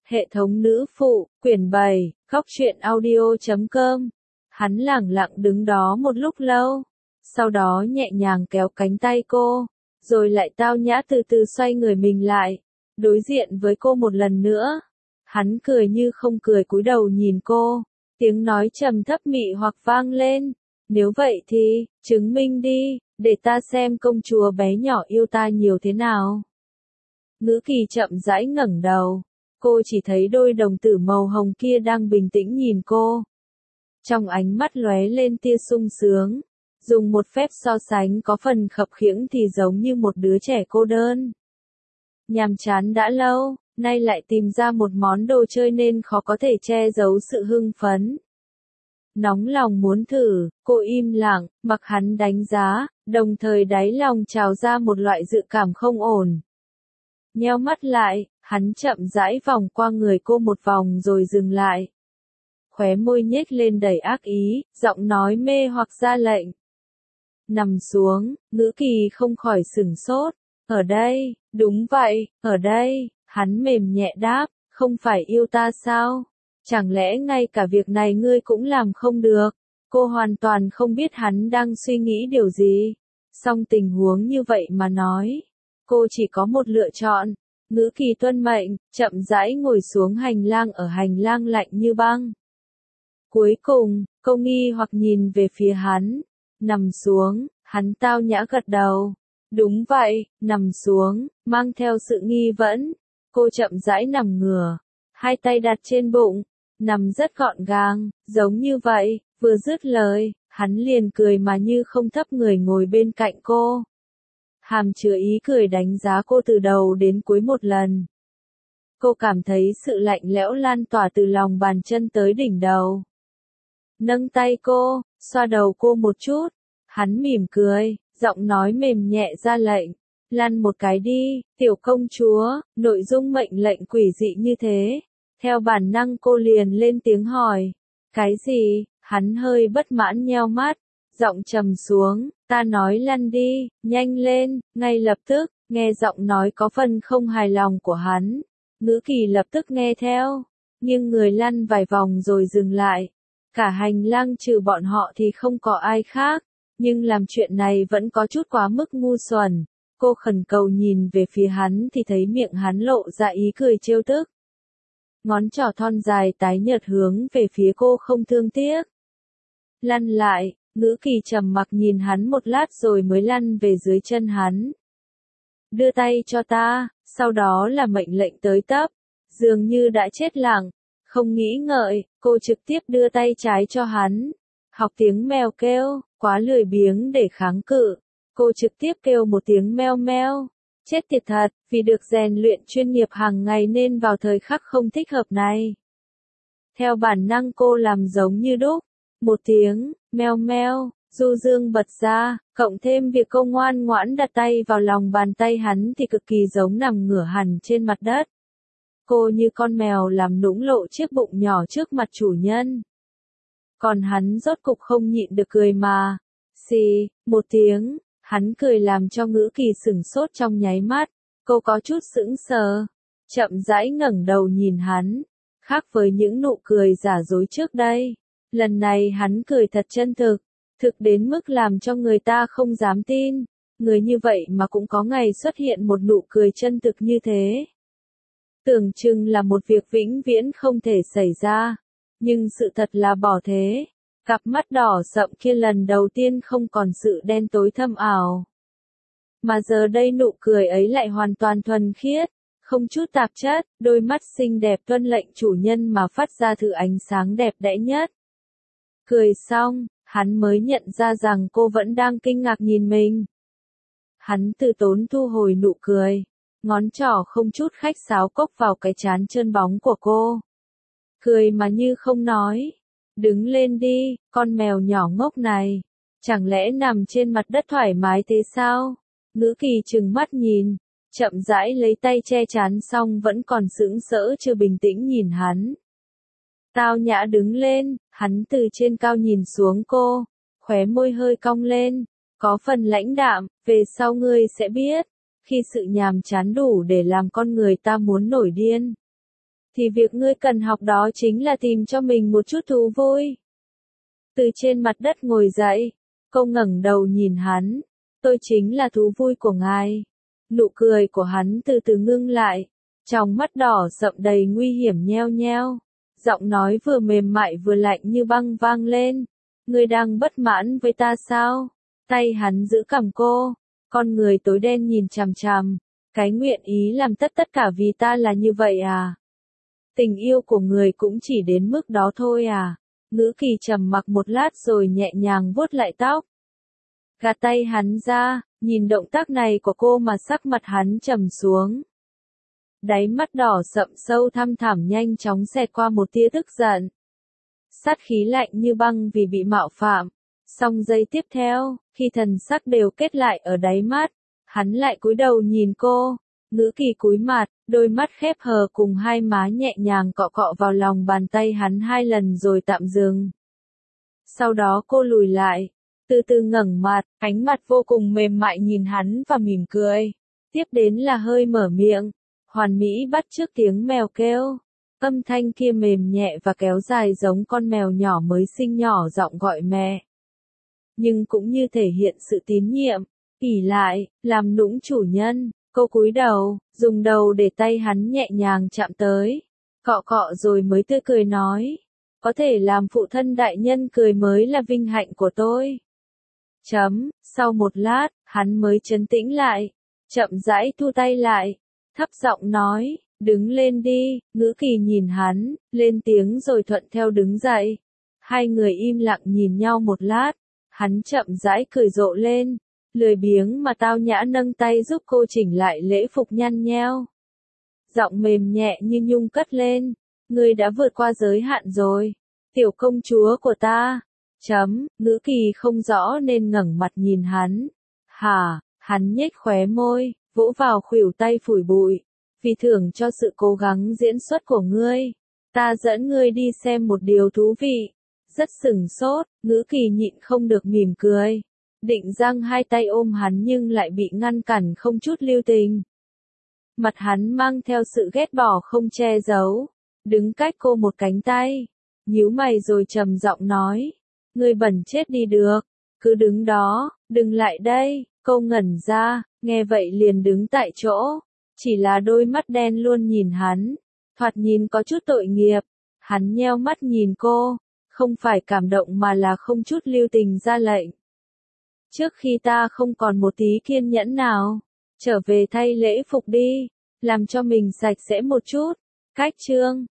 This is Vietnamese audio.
Hệ thống nữ phụ, quyển 7, Góc truyện audio.com. Hắn lẳng lặng đứng đó một lúc lâu, sau đó nhẹ nhàng kéo cánh tay cô, rồi lại tao nhã từ từ xoay người mình lại, đối diện với cô một lần nữa. Hắn cười như không cười cúi đầu nhìn cô, tiếng nói trầm thấp mị hoặc vang lên. Nếu vậy thì, chứng minh đi, để ta xem công chúa bé nhỏ yêu ta nhiều thế nào. Ngữ Kỳ chậm rãi ngẩng đầu, cô chỉ thấy đôi đồng tử màu hồng kia đang bình tĩnh nhìn cô. Trong ánh mắt lóe lên tia sung sướng, dùng một phép so sánh có phần khập khiễng thì giống như một đứa trẻ cô đơn. Nhàm chán đã lâu, nay lại tìm ra một món đồ chơi nên khó có thể che giấu sự hưng phấn. Nóng lòng muốn thử, cô im lặng, mặc hắn đánh giá, đồng thời đáy lòng trào ra một loại dự cảm không ổn. Nheo mắt lại, hắn chậm rãi vòng qua người cô một vòng rồi dừng lại. Khóe môi nhếch lên đầy ác ý, giọng nói mê hoặc ra lệnh. Nằm xuống, Ngữ Kỳ không khỏi sửng sốt. Ở đây, đúng vậy, ở đây, hắn mềm nhẹ đáp, không phải yêu ta sao? Chẳng lẽ ngay cả việc này ngươi cũng làm không được? Cô hoàn toàn không biết hắn đang suy nghĩ điều gì. Song tình huống như vậy mà nói, cô chỉ có một lựa chọn. Ngữ Kỳ tuân mệnh, chậm rãi ngồi xuống hành lang ở hành lang lạnh như băng. Cuối cùng, cô nghi hoặc nhìn về phía hắn. Nằm xuống, hắn tao nhã gật đầu. Đúng vậy, nằm xuống, mang theo sự nghi vấn. Cô chậm rãi nằm ngửa, hai tay đặt trên bụng, nằm rất gọn gàng, giống như vậy. Vừa dứt lời, hắn liền cười mà như không thấp người ngồi bên cạnh cô. Hàm chứa ý cười đánh giá cô từ đầu đến cuối một lần. Cô cảm thấy sự lạnh lẽo lan tỏa từ lòng bàn chân tới đỉnh đầu. Nâng tay cô, xoa đầu cô một chút. Hắn mỉm cười, giọng nói mềm nhẹ ra lệnh. Lăn một cái đi, tiểu công chúa. Nội dung mệnh lệnh quỷ dị như thế. Theo bản năng cô liền lên tiếng hỏi. Cái gì? Hắn hơi bất mãn nheo mắt. Giọng trầm xuống, ta nói lăn đi, nhanh lên. Ngay lập tức, nghe giọng nói có phần không hài lòng của hắn. Ngữ Kỳ lập tức nghe theo, nhưng người lăn vài vòng rồi dừng lại. Cả hành lang trừ bọn họ thì không có ai khác, nhưng làm chuyện này vẫn có chút quá mức ngu xuẩn. Cô khẩn cầu nhìn về phía hắn thì thấy miệng hắn lộ ra ý cười trêu tức. Ngón trỏ thon dài tái nhợt hướng về phía cô không thương tiếc. Lăn lại, Ngữ Kỳ trầm mặc nhìn hắn một lát rồi mới lăn về dưới chân hắn. Đưa tay cho ta, sau đó là mệnh lệnh tới tấp. Dường như đã chết lặng, không nghĩ ngợi, cô trực tiếp đưa tay trái cho hắn. Học tiếng mèo kêu, quá lười biếng để kháng cự. Cô trực tiếp kêu một tiếng meo meo. Chết tiệt thật, vì được rèn luyện chuyên nghiệp hàng ngày nên vào thời khắc không thích hợp này. Theo bản năng cô làm giống như đúc. Một tiếng, meo meo, du dương bật ra, cộng thêm việc cô ngoan ngoãn đặt tay vào lòng bàn tay hắn thì cực kỳ giống nằm ngửa hẳn trên mặt đất. Cô như con mèo làm nũng lộ chiếc bụng nhỏ trước mặt chủ nhân. Còn hắn rốt cục không nhịn được cười mà. Xì, một tiếng, hắn cười làm cho Ngữ Kỳ sửng sốt trong nháy mắt. Cô có chút sững sờ, chậm rãi ngẩng đầu nhìn hắn. Khác với những nụ cười giả dối trước đây, lần này hắn cười thật chân thực, thực đến mức làm cho người ta không dám tin. Người như vậy mà cũng có ngày xuất hiện một nụ cười chân thực như thế. Tưởng chừng là một việc vĩnh viễn không thể xảy ra, nhưng sự thật là bỏ thế. Cặp mắt đỏ sậm kia lần đầu tiên không còn sự đen tối thâm ảo. Mà giờ đây nụ cười ấy lại hoàn toàn thuần khiết, không chút tạp chất, đôi mắt xinh đẹp tuân lệnh chủ nhân mà phát ra thứ ánh sáng đẹp đẽ nhất. Cười xong, hắn mới nhận ra rằng cô vẫn đang kinh ngạc nhìn mình. Hắn từ tốn thu hồi nụ cười, ngón trỏ không chút khách sáo cốc vào cái trán trơn bóng của cô. Cười mà như không nói. Đứng lên đi, con mèo nhỏ ngốc này. Chẳng lẽ nằm trên mặt đất thoải mái thế sao? Ngữ Kỳ trừng mắt nhìn, chậm rãi lấy tay che trán xong vẫn còn sững sỡ chưa bình tĩnh nhìn hắn. Tao nhã đứng lên, hắn từ trên cao nhìn xuống cô, khóe môi hơi cong lên, có phần lãnh đạm, về sau ngươi sẽ biết, khi sự nhàm chán đủ để làm con người ta muốn nổi điên, thì việc ngươi cần học đó chính là tìm cho mình một chút thú vui. Từ trên mặt đất ngồi dậy, cô ngẩng đầu nhìn hắn. Tôi chính là thú vui của ngài. Nụ cười của hắn từ từ ngưng lại, trong mắt đỏ sậm đầy nguy hiểm nheo nheo. Giọng nói vừa mềm mại vừa lạnh như băng vang lên. Ngươi đang bất mãn với ta sao? Tay hắn giữ cằm cô, con người tối đen nhìn chằm chằm. Cái nguyện ý làm tất cả vì ta là như vậy à? Tình yêu của người cũng chỉ đến mức đó thôi à? Ngữ Kỳ trầm mặc một lát rồi nhẹ nhàng vuốt lại tóc. Gạt tay hắn ra, nhìn động tác này của cô mà sắc mặt hắn trầm xuống. Đáy mắt đỏ sậm sâu thăm thẳm nhanh chóng xẹt qua một tia tức giận. Sát khí lạnh như băng vì bị mạo phạm. Song giây tiếp theo, khi thần sắc đều kết lại ở đáy mắt, hắn lại cúi đầu nhìn cô. Ngữ Kỳ cúi mặt, đôi mắt khép hờ cùng hai má nhẹ nhàng cọ cọ vào lòng bàn tay hắn 2 lần rồi tạm dừng. Sau đó cô lùi lại, từ từ ngẩng mặt, ánh mặt vô cùng mềm mại nhìn hắn và mỉm cười. Tiếp đến là hơi mở miệng, hoàn mỹ bắt chước tiếng mèo kêu. Âm thanh kia mềm nhẹ và kéo dài giống con mèo nhỏ mới sinh nhỏ giọng gọi mẹ. Nhưng cũng như thể hiện sự tín nhiệm, ỷ lại, làm nũng chủ nhân. Cô cúi đầu, dùng đầu để tay hắn nhẹ nhàng chạm tới. Cọ cọ rồi mới tươi cười nói. Có thể làm phụ thân đại nhân cười mới là vinh hạnh của tôi. Sau một lát, hắn mới trấn tĩnh lại. Chậm rãi thu tay lại. Thấp giọng nói, đứng lên đi. Ngữ Kỳ nhìn hắn, lên tiếng rồi thuận theo đứng dậy. Hai người im lặng nhìn nhau một lát. Hắn chậm rãi cười rộ lên. Lười biếng mà tao nhã nâng tay giúp cô chỉnh lại lễ phục nhăn nheo. Giọng mềm nhẹ như nhung cất lên. Ngươi đã vượt qua giới hạn rồi. Tiểu công chúa của ta. Ngữ Kỳ không rõ nên ngẩng mặt nhìn hắn. Hả, hắn nhếch khóe môi, vỗ vào khuỷu tay phủi bụi. Vì thưởng cho sự cố gắng diễn xuất của ngươi, ta dẫn ngươi đi xem một điều thú vị. Rất sửng sốt, Ngữ Kỳ nhịn không được mỉm cười. Định giang hai tay ôm hắn nhưng lại bị ngăn cản không chút lưu tình. Mặt hắn mang theo sự ghét bỏ không che giấu. Đứng cách cô một cánh tay. Nhíu mày rồi trầm giọng nói. Ngươi bẩn chết đi được. Cứ đứng đó, đừng lại đây. Cô ngẩn ra, nghe vậy liền đứng tại chỗ. Chỉ là đôi mắt đen luôn nhìn hắn. Thoạt nhìn có chút tội nghiệp. Hắn nheo mắt nhìn cô. Không phải cảm động mà là không chút lưu tình ra lệnh. Trước khi ta không còn một tí kiên nhẫn nào, trở về thay lễ phục đi, làm cho mình sạch sẽ một chút. Cách chương